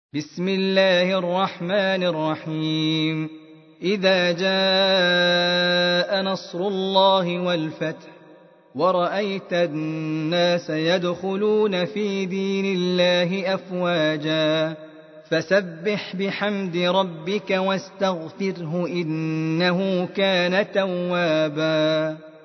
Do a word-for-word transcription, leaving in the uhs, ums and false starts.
بسم الله الرحمن الرحيم إذا جاء نصر الله والفتح ورأيت الناس يدخلون في دين الله أفواجا فسبح بحمد ربك واستغفره إنه كان توابا